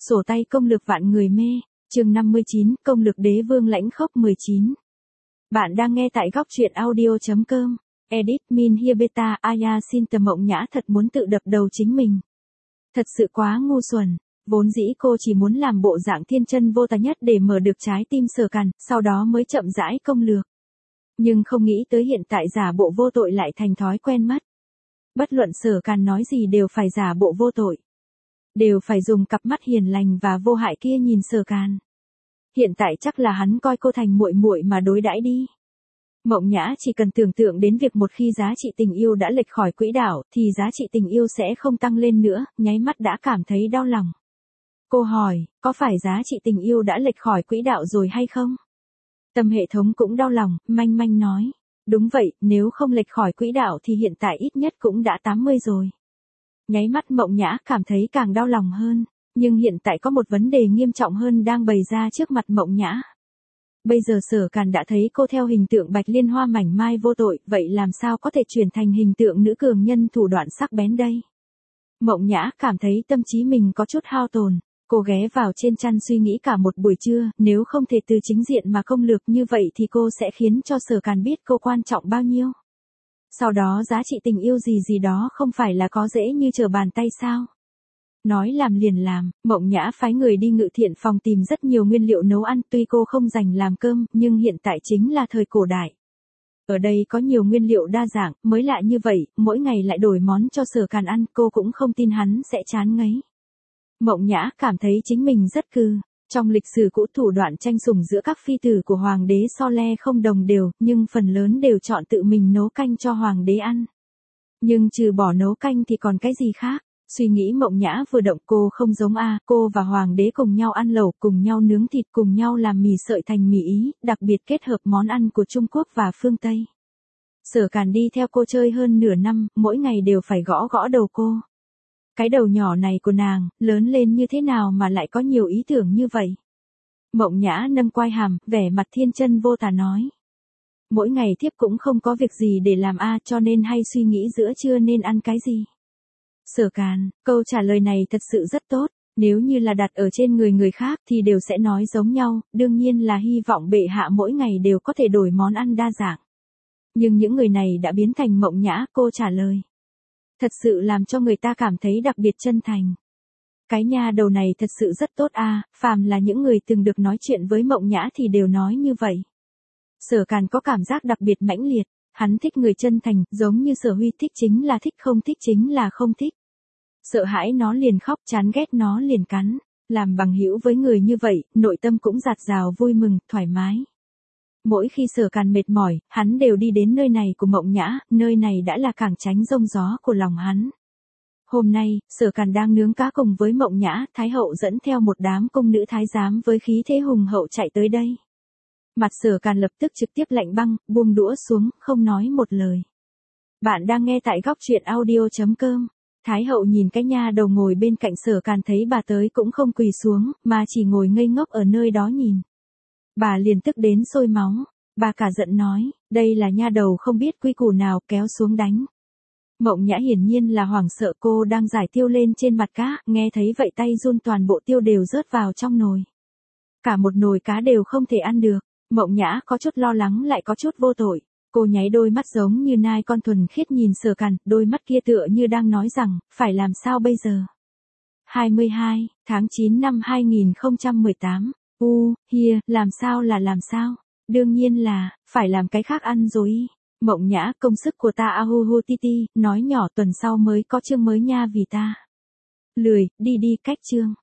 Sổ tay công lược vạn người mê, chương 59, công lược đế vương lãnh khốc 19. Bạn đang nghe tại góc truyện audio.com. Edit Min Hiebeta Aya xin tờ Mộng Nhã thật muốn tự đập đầu chính mình. Thật sự quá ngu xuẩn, vốn dĩ cô chỉ muốn làm bộ dạng thiên chân vô tà nhất để mở được trái tim Sở Càn, sau đó mới chậm rãi công lược. Nhưng không nghĩ tới hiện tại giả bộ vô tội lại thành thói quen mất. Bất luận Sở Càn nói gì đều phải giả bộ vô tội. Đều phải dùng cặp mắt hiền lành và vô hại kia nhìn Sở Càn. Hiện tại chắc là hắn coi cô thành muội muội mà đối đãi đi. Mộng Nhã chỉ cần tưởng tượng đến việc một khi giá trị tình yêu đã lệch khỏi quỹ đạo thì giá trị tình yêu sẽ không tăng lên nữa, nháy mắt đã cảm thấy đau lòng. Cô hỏi, có phải giá trị tình yêu đã lệch khỏi quỹ đạo rồi hay không? Tâm hệ thống cũng đau lòng, manh manh nói. Đúng vậy, nếu không lệch khỏi quỹ đạo thì hiện tại ít nhất cũng đã 80 rồi. Nháy mắt Mộng Nhã cảm thấy càng đau lòng hơn, nhưng hiện tại có một vấn đề nghiêm trọng hơn đang bày ra trước mặt Mộng Nhã. Bây giờ Sở Càn đã thấy cô theo hình tượng bạch liên hoa mảnh mai vô tội, vậy làm sao có thể chuyển thành hình tượng nữ cường nhân thủ đoạn sắc bén đây? Mộng Nhã cảm thấy tâm trí mình có chút hao tổn, cô ghé vào trên chăn suy nghĩ cả một buổi trưa, nếu không thể từ chính diện mà công lược như vậy thì cô sẽ khiến cho Sở Càn biết cô quan trọng bao nhiêu. Sau đó giá trị tình yêu gì gì đó không phải là có dễ như trở bàn tay sao? Nói làm liền làm, Mộng Nhã phái người đi Ngự Thiện phòng tìm rất nhiều nguyên liệu nấu ăn, tuy cô không dành làm cơm, nhưng hiện tại chính là thời cổ đại. Ở đây có nhiều nguyên liệu đa dạng, mới lạ như vậy, mỗi ngày lại đổi món cho Sở Càn ăn, cô cũng không tin hắn sẽ chán ngấy. Mộng Nhã cảm thấy chính mình rất cừ. Trong lịch sử cũ thủ đoạn tranh sủng giữa các phi tử của hoàng đế so le không đồng đều, nhưng phần lớn đều chọn tự mình nấu canh cho hoàng đế ăn. Nhưng trừ bỏ nấu canh thì còn cái gì khác? Suy nghĩ Mộng Nhã vừa động, cô không giống cô và hoàng đế cùng nhau ăn lẩu, cùng nhau nướng thịt, cùng nhau làm mì sợi thành mì Ý, đặc biệt kết hợp món ăn của Trung Quốc và phương Tây. Sở Càn đi theo cô chơi hơn nửa năm, mỗi ngày đều phải gõ gõ đầu cô. Cái đầu nhỏ này của nàng, lớn lên như thế nào mà lại có nhiều ý tưởng như vậy? Mộng Nhã nâng quai hàm, vẻ mặt thiên chân vô tà nói. Mỗi ngày thiếp cũng không có việc gì để làm cho nên hay suy nghĩ giữa trưa nên ăn cái gì. Sở Càn, câu trả lời này thật sự rất tốt, nếu như là đặt ở trên người khác thì đều sẽ nói giống nhau, đương nhiên là hy vọng bệ hạ mỗi ngày đều có thể đổi món ăn đa dạng. Nhưng những người này đã biến thành Mộng Nhã, cô trả lời. Thật sự làm cho người ta cảm thấy đặc biệt chân thành. Cái nha đầu này thật sự rất tốt phàm là những người từng được nói chuyện với Mộng Nhã thì đều nói như vậy. Sở Càn có cảm giác đặc biệt mãnh liệt, hắn thích người chân thành, giống như Sở Huy thích chính là thích, không thích chính là không thích. Sợ hãi nó liền khóc, chán ghét nó liền cắn, làm bằng hữu với người như vậy, nội tâm cũng dạt dào vui mừng, thoải mái. Mỗi khi Sở Càn mệt mỏi, hắn đều đi đến nơi này của Mộng Nhã, nơi này đã là cảng tránh giông gió của lòng hắn. Hôm nay, Sở Càn đang nướng cá cùng với Mộng Nhã, Thái hậu dẫn theo một đám cung nữ thái giám với khí thế hùng hậu chạy tới đây. Mặt Sở Càn lập tức trực tiếp lạnh băng, buông đũa xuống, không nói một lời. Bạn đang nghe tại góc truyện audio.com. Thái hậu nhìn cái nha đầu ngồi bên cạnh Sở Càn thấy bà tới cũng không quỳ xuống, mà chỉ ngồi ngây ngốc ở nơi đó nhìn. Bà liền tức đến sôi máu, bà cả giận nói, đây là nha đầu không biết quy củ nào, kéo xuống đánh. Mộng Nhã hiển nhiên là hoảng sợ, cô đang giải tiêu lên trên mặt cá, nghe thấy vậy tay run, toàn bộ tiêu đều rớt vào trong nồi. Cả một nồi cá đều không thể ăn được, Mộng Nhã có chút lo lắng lại có chút vô tội. Cô nháy đôi mắt giống như nai con thuần khiết nhìn Sở Càn, đôi mắt kia tựa như đang nói rằng, phải làm sao bây giờ? 22 tháng 9 năm 2018. Làm sao là làm sao? Đương nhiên là, phải làm cái khác ăn rồi. Mộng Nhã, công sức của ta titi, nói nhỏ tuần sau mới có chương mới nha vì ta. Lười, đi cách chương.